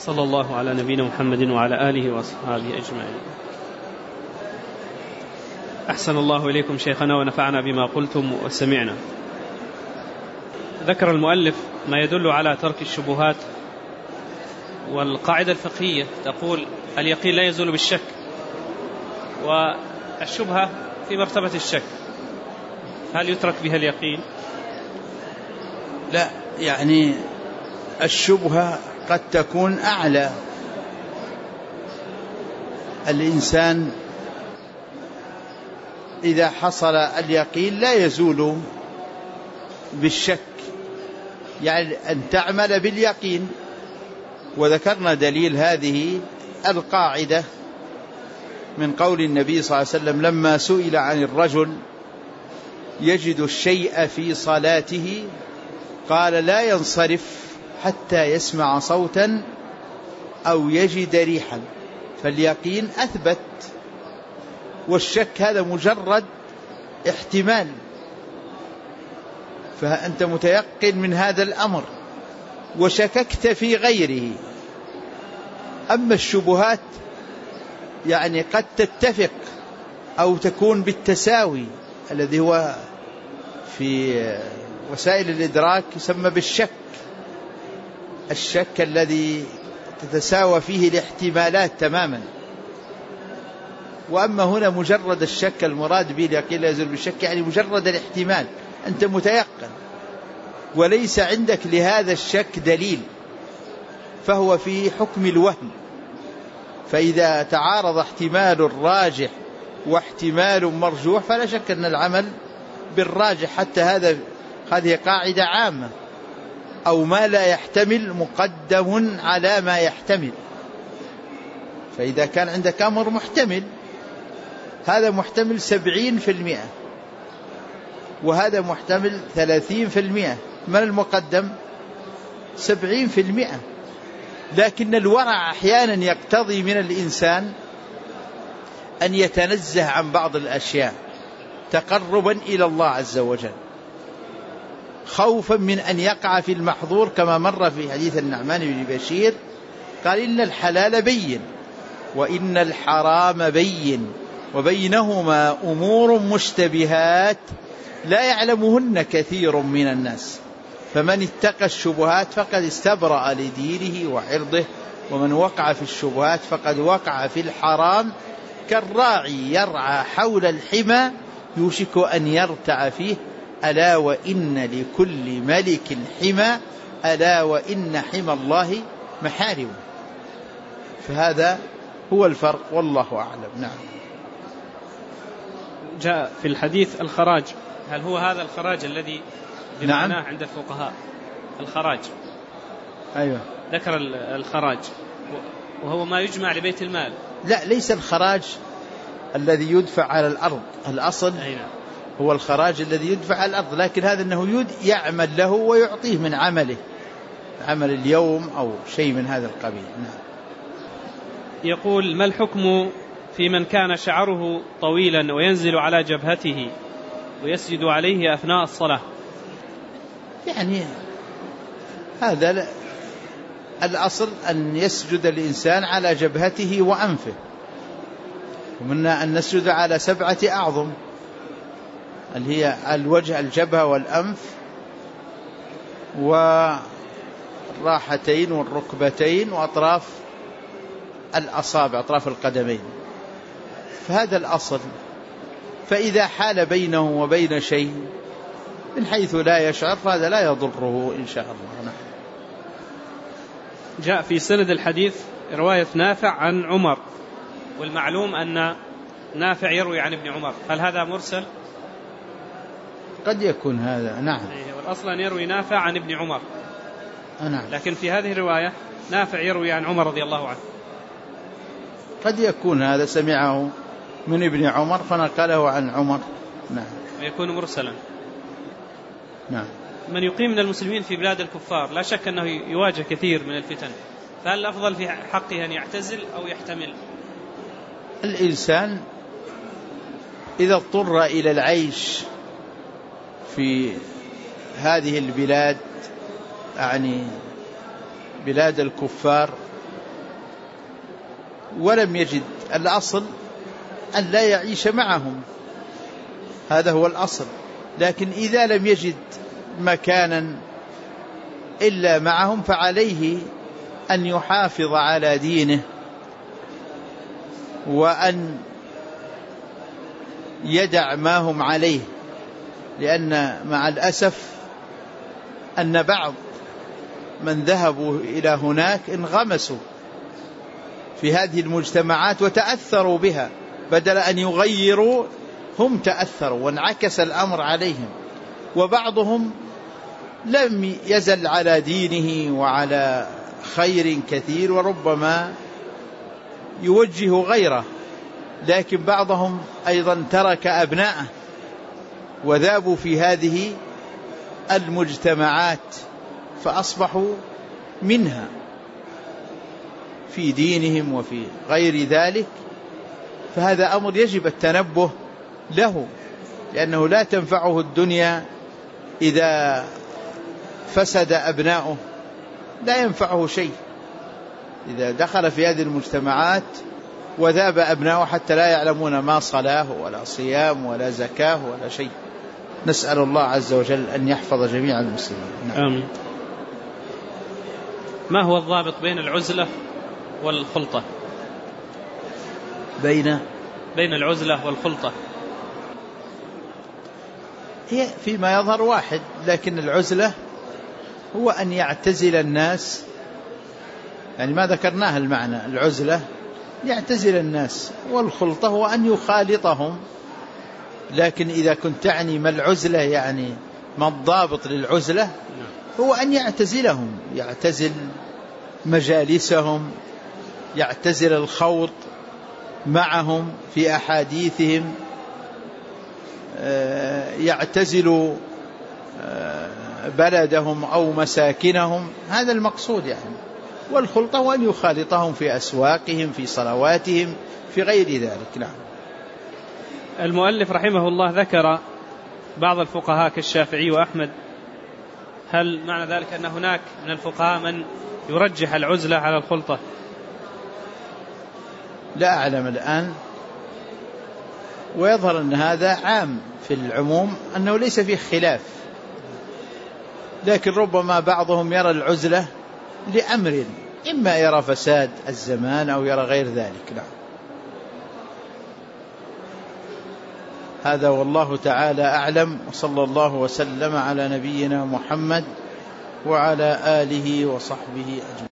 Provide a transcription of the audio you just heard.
صلى الله على نبينا محمد وعلى آله وأصحابه أجمعين. أحسن الله إليكم شيخنا ونفعنا بما قلتم وسمعنا. ذكر المؤلف ما يدل على ترك الشبهات، والقاعدة الفقهية تقول اليقين لا يزول بالشك، والشبهة في مرتبة الشك، هل يترك بها اليقين؟ لا، يعني الشبهة قد تكون أعلى. الإنسان إذا حصل اليقين لا يزول بالشك، يعني أن تعمل باليقين. وذكرنا دليل هذه القاعدة من قول النبي صلى الله عليه وسلم لما سئل عن الرجل يجد الشيء في صلاته قال لا ينصرف حتى يسمع صوتا أو يجد ريحا، فاليقين أثبت، والشك هذا مجرد احتمال، فأنت متيقن من هذا الأمر وشككت في غيره. أما الشبهات يعني قد تتفق أو تكون بالتساوي، الذي هو في وسائل الإدراك يسمى بالشك، الشك الذي تتساوى فيه الاحتمالات تماما. وأما هنا مجرد الشك المراد به اليقين لا يزول بالشك، يعني مجرد الاحتمال، أنت متيقن وليس عندك لهذا الشك دليل، فهو في حكم الوهم. فإذا تعارض احتمال راجح واحتمال مرجوح فلا شك أن العمل بالراجح، حتى هذه قاعدة عامة، أو ما لا يحتمل مقدم على ما يحتمل. فإذا كان عندك أمر محتمل، هذا محتمل 70% وهذا محتمل 30%، من المقدم؟ 70%. لكن الورع أحيانا يقتضي من الإنسان أن يتنزه عن بعض الأشياء تقربا إلى الله عز وجل، خوفا من أن يقع في المحظور، كما مر في حديث النعمان بن بشير قال إن الحلال بين وإن الحرام بين وبينهما أمور مشتبهات لا يعلمهن كثير من الناس، فمن اتقى الشبهات فقد استبرأ لدينه وعرضه، ومن وقع في الشبهات فقد وقع في الحرام، كالراعي يرعى حول الحمى يوشك أن يرتع فيه، ألا وإن لكل ملك حمى، ألا وإن حمى الله محارم. فهذا هو الفرق، والله أعلم. نعم. جاء في الحديث الخراج، هل هو هذا الخراج الذي بمعناه عند الفقهاء؟ الخراج، أيوة، ذكر الخراج وهو ما يجمع لبيت المال. لا، ليس الخراج الذي يدفع على الأرض، الأصل هو الخراج الذي يدفع على الأرض، لكن هذا أنه يعمل له ويعطيه من عمله، عمل اليوم أو شيء من هذا القبيل. نعم. يقول ما الحكم في من كان شعره طويلا وينزل على جبهته ويسجد عليه أثناء الصلاة؟ يعني هذا الأصل أن يسجد الإنسان على جبهته وأنفه، ومنها أن نسجد على 7 أعظم اللي هي الوجه، الجبهة والأنف والراحتين والركبتين وأطراف الأصابع، أطراف القدمين، فهذا الأصل. فإذا حال بينه وبين شيء من حيث لا يشعر فهذا لا يضره إن شاء الله. جاء في سند الحديث رواية نافع عن عمر، والمعلوم أن نافع يروي عن ابن عمر، هل هذا مرسل؟ قد يكون هذا، نعم، والأصل أن يروي نافع عن ابن عمر، نعم، لكن في هذه الرواية نافع يروي عن عمر رضي الله عنه. قد يكون هذا سمعه من ابن عمر فنقله عن عمر، نعم، ويكون مرسلا. نعم. من يقيم من المسلمين في بلاد الكفار لا شك أنه يواجه كثير من الفتن، فهل الأفضل في حقه أن يعتزل أو يحتمل؟ الإنسان إذا اضطر إلى العيش في هذه البلاد، يعني بلاد الكفار، ولم يجد، الأصل أن لا يعيش معهم، هذا هو الأصل. لكن إذا لم يجد مكانا إلا معهم فعليه أن يحافظ على دينه، وأن يدع ما هم عليه، لأن مع الأسف أن بعض من ذهبوا إلى هناك انغمسوا في هذه المجتمعات وتأثروا بها، بدل أن يغيروا هم تأثروا وانعكس الأمر عليهم. وبعضهم لم يزل على دينه وعلى خير كثير وربما يوجه غيره، لكن بعضهم أيضا ترك أبناءه وذابوا في هذه المجتمعات فأصبحوا منها في دينهم وفي غير ذلك. فهذا أمر يجب التنبه له، لأنه لا تنفعه الدنيا إذا فسد أبناؤه، لا ينفعه شيء إذا دخل في هذه المجتمعات وذاب أبناؤه حتى لا يعلمون ما صلاة ولا صيام ولا زكاة ولا شيء. نسأل الله عز وجل أن يحفظ جميع المسلمين. آمين. ما هو الضابط بين العزلة والخلطة؟ بين العزلة والخلطة هي فيما يظهر واحد، لكن العزلة هو أن يعتزل الناس، يعني ما ذكرناه المعنى. العزلة يعتزل الناس، والخلطة هو أن يخالطهم. لكن إذا كنت تعني ما العزلة، يعني ما الضابط للعزلة، هو أن يعتزلهم، يعتزل مجالسهم، يعتزل الخوض معهم في أحاديثهم، يعتزل بلدهم أو مساكنهم، هذا المقصود يعني. والخلطة هو أن يخالطهم في أسواقهم، في صلواتهم، في غير ذلك. نعم. المؤلف رحمه الله ذكر بعض الفقهاء كالشافعي وأحمد، هل معنى ذلك أن هناك من الفقهاء من يرجح العزلة على الخلطة؟ لا أعلم الآن، ويظهر أن هذا عام في العموم، أنه ليس فيه خلاف، لكن ربما بعضهم يرى العزلة لأمر، إما يرى فساد الزمان أو يرى غير ذلك. نعم. هذا والله تعالى أعلم، وصلى الله وسلم على نبينا محمد وعلى آله وصحبه أجمعين.